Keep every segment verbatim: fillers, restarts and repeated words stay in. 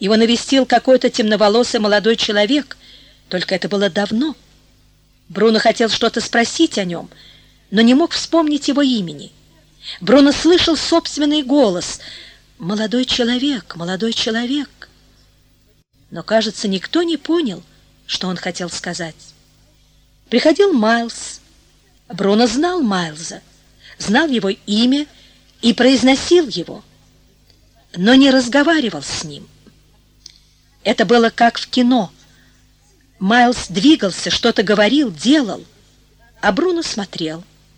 Его навестил какой-то темноволосый молодой человек, только это было давно. Бруно хотел что-то спросить о нем, но не мог вспомнить его имени. Бруно слышал собственный голос: «Молодой человек, молодой человек». Но, кажется, никто не понял, что он хотел сказать. Приходил Майлз. Бруно знал Майлза, знал его имя и произносил его, но не разговаривал с ним. Это было как в кино. Майлз двигался, что-то говорил, делал, а Бруно смотрел.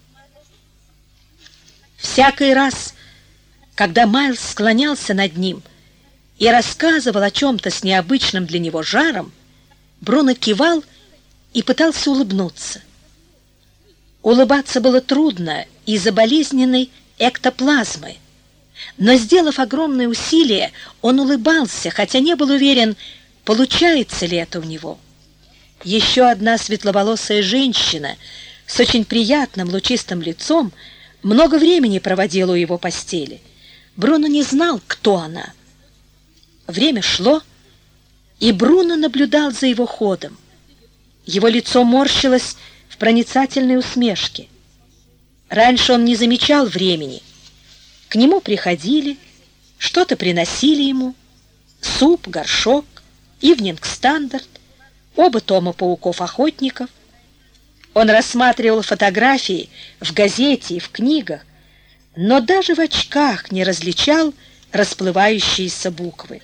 Всякий раз, когда Майлз склонялся над ним и рассказывал о чем-то с необычным для него жаром, Бруно кивал и пытался улыбнуться. Улыбаться было трудно из-за болезненной эктоплазмы, но, сделав огромные усилия, он улыбался, хотя не был уверен, получается ли это у него. Еще одна светловолосая женщина с очень приятным лучистым лицом много времени проводила у его постели. Бруно не знал, кто она. Время шло, и Бруно наблюдал за его ходом. Его лицо морщилось в проницательной усмешке. Раньше он не замечал времени. К нему приходили, что-то приносили ему: суп, горшок, «Ивнинг Стандарт», оба тома «Пауков-охотников». Он рассматривал фотографии в газете и в книгах, но даже в очках не различал расплывающиеся буквы.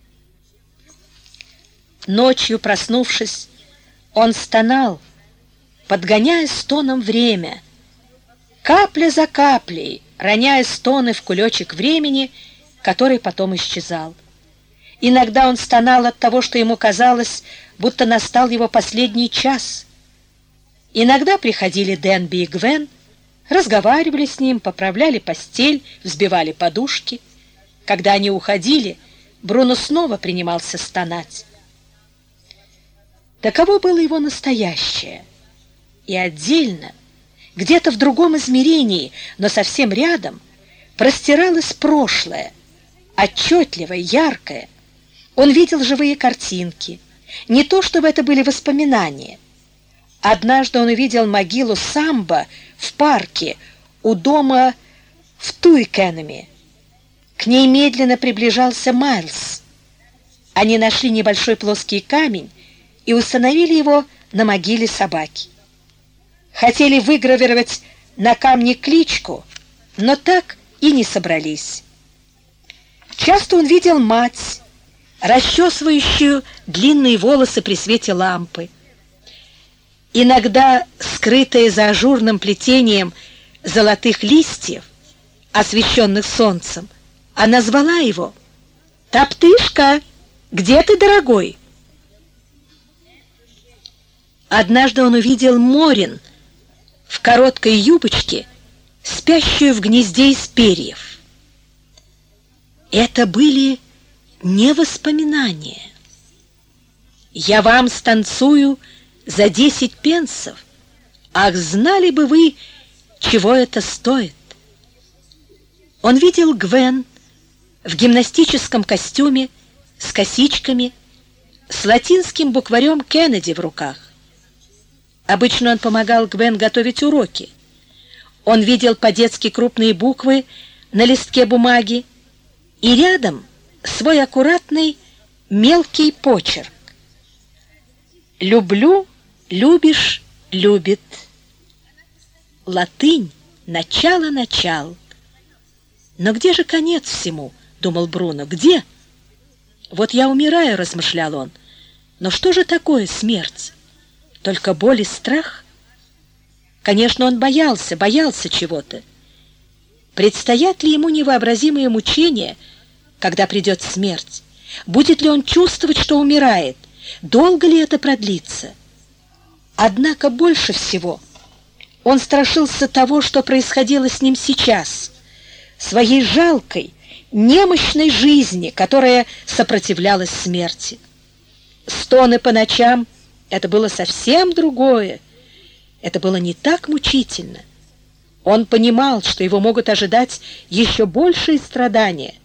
Ночью, проснувшись, он стонал, подгоняя стоном время, капля за каплей, роняя стоны в кулечек времени, который потом исчезал. Иногда он стонал от того, что ему казалось, будто настал его последний час. Иногда приходили Денби и Гвен, разговаривали с ним, поправляли постель, взбивали подушки. Когда они уходили, Бруно снова принимался стонать. Таково было его настоящее. И отдельно, где-то в другом измерении, но совсем рядом, простиралось прошлое, отчетливое, яркое. Он видел живые картинки. Не то, чтобы это были воспоминания. Однажды он увидел могилу Самбо в парке у дома в Туикенеме. К ней медленно приближался Майлз. Они нашли небольшой плоский камень и установили его на могиле собаки. Хотели выгравировать на камне кличку, но так и не собрались. Часто он видел мать, расчесывающую длинные волосы при свете лампы. Иногда, скрытая за ажурным плетением золотых листьев, освещенных солнцем, она звала его: «Топтышка, где ты, дорогой?» Однажды он увидел Морин в короткой юбочке, спящую в гнезде из перьев. Это были не воспоминания. «Я вам станцую за десять пенсов. Ах, знали бы вы, чего это стоит!» Он видел Гвен в гимнастическом костюме, с косичками, с латинским букварем Кеннеди в руках. Обычно он помогал Гвен готовить уроки. Он видел по-детски крупные буквы на листке бумаги и рядом свой аккуратный мелкий почерк. «Люблю, любишь, любит». Латынь, начало-начал. Но где же конец всему, думал Бруно, где? Вот я умираю, размышлял он, но что же такое смерть? Только боль и страх? Конечно, он боялся, боялся чего-то. Предстоят ли ему невообразимые мучения, когда придет смерть? Будет ли он чувствовать, что умирает? Долго ли это продлится? Однако больше всего он страшился того, что происходило с ним сейчас, своей жалкой, немощной жизни, которая сопротивлялась смерти. Стоны по ночам — это было совсем другое. Это было не так мучительно. Он понимал, что его могут ожидать еще большие страдания,